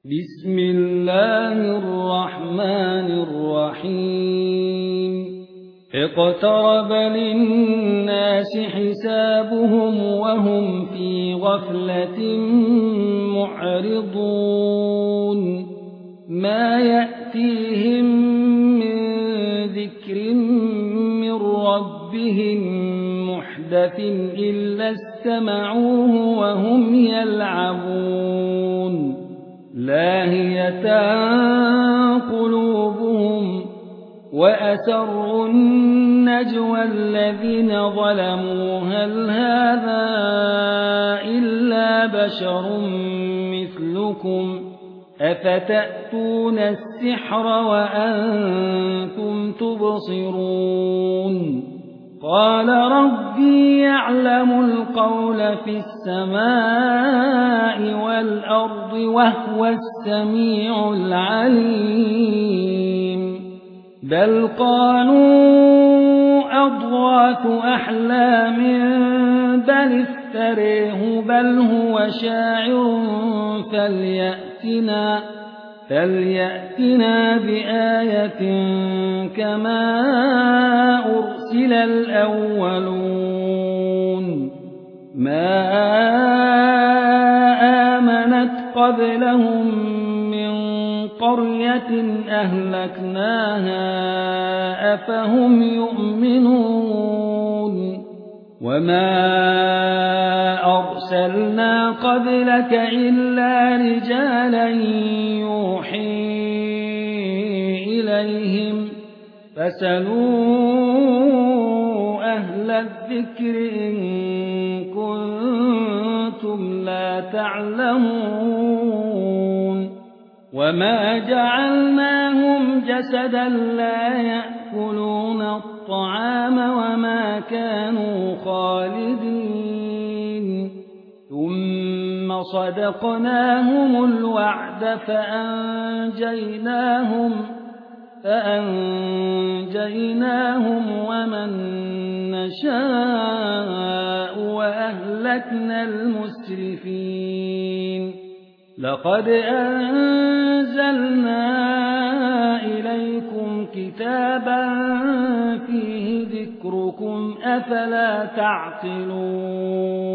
بسم الله الرحمن الرحيم اقترب للناس حسابهم وهم في غفلة معرضون ما يأتيهم من ذكر من ربهم محدث إلا استمعوه وهم يلعبون لاهية قلوبهم وأسروا النجوى الذين ظلموا هل هذا إلا بشر مثلكم أفتأتون السحر وأنتم تبصرون قال ربي يعلم القول في السماء والأرض وهو السميع العليم بل قالوا أضغاث أحلام بل افتريه بل هو شاعر فليأتنا بآية كما أرسل الأولون ما آمنت قبلهم من قرية أهلكناها أفهم يؤمنون وما أرسلنا قبلك إلا رجالا يوحي إليهم فاسألوا أهل الذكر إن كنتم لا تعلمون وما جعلناهم جسدا لا يأكلون الطعام وما كانوا خالدين ثم صدقناهم الوعد فأنجيناهم ومن نشاء وأهلكنا المسرفين لقد أنزلنا إليكم كتابا فيه ذكركم أفلا تعقلون